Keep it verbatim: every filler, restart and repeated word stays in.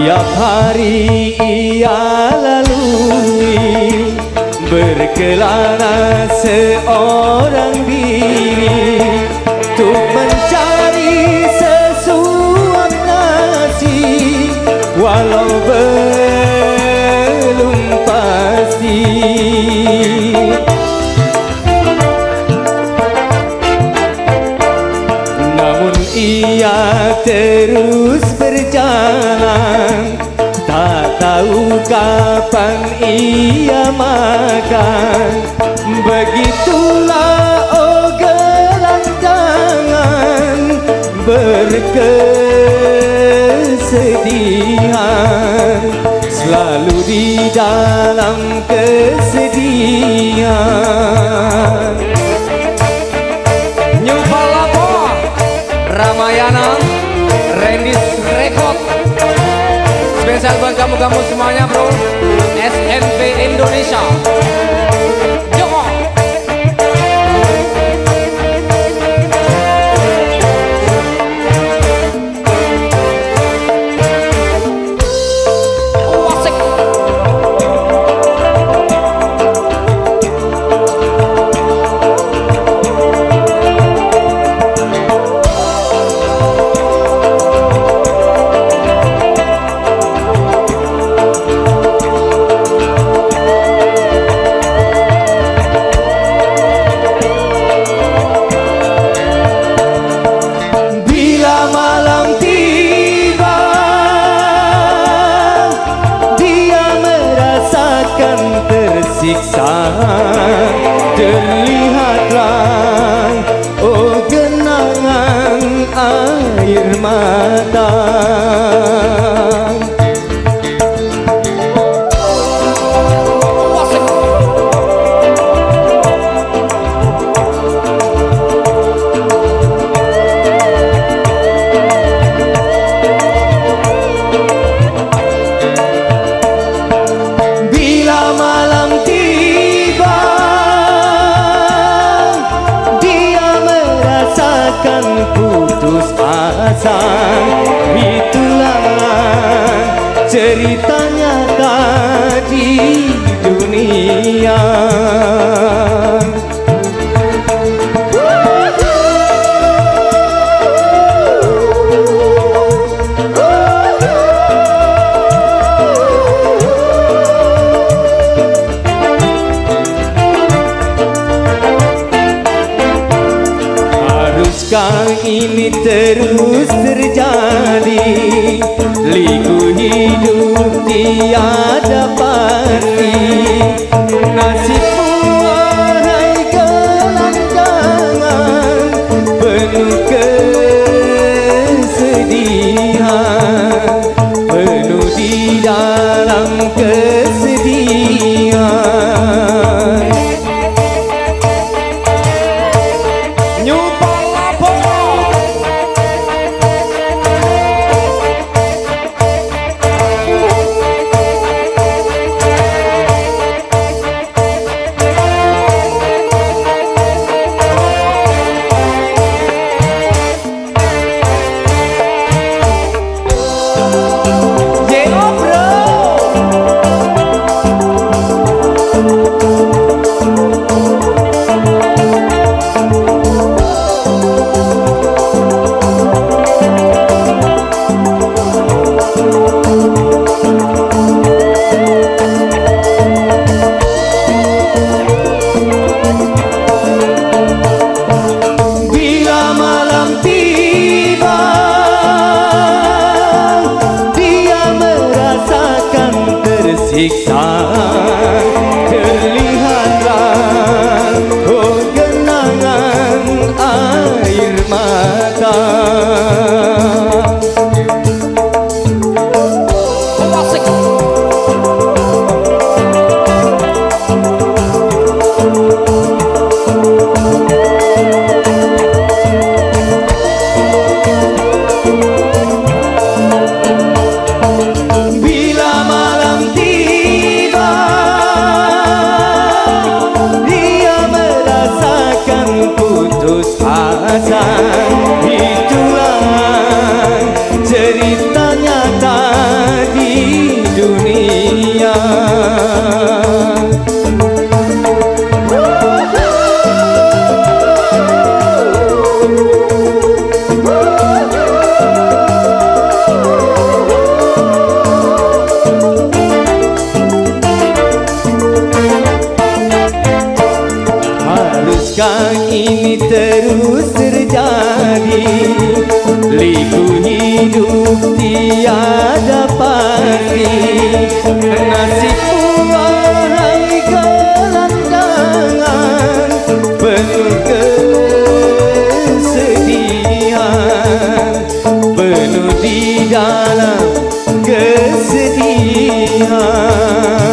Tiap hari ia lalui berkelana seorang diri untuk mencari sesuap nasi walau belum pasti. Namun ia terus berjalan, tak tahu kapan ia makan. Begitulah oh gelandangan berkesedihan, selalu di dalam kesedihan. New Palapo Ramayana Rendis Record spesial buat kamu-kamu semuanya bro. S N P Indonesia Joko. Siksa terlihatlah oh genangan air mata. Putus asa, itulah cerita nyata di dunia. Haruskah ini terus terjadi? Liku hidup tiada pasti. Nasibmu wahai gelandangan penuh kesedihan, penuh di dalam kesedihan. Siksa terlihatlah oh genangan air mata. Bila malam tiba sedih, nasibmu bagai gelandangan penuh kesedihan, penuh di dalam kesedihan.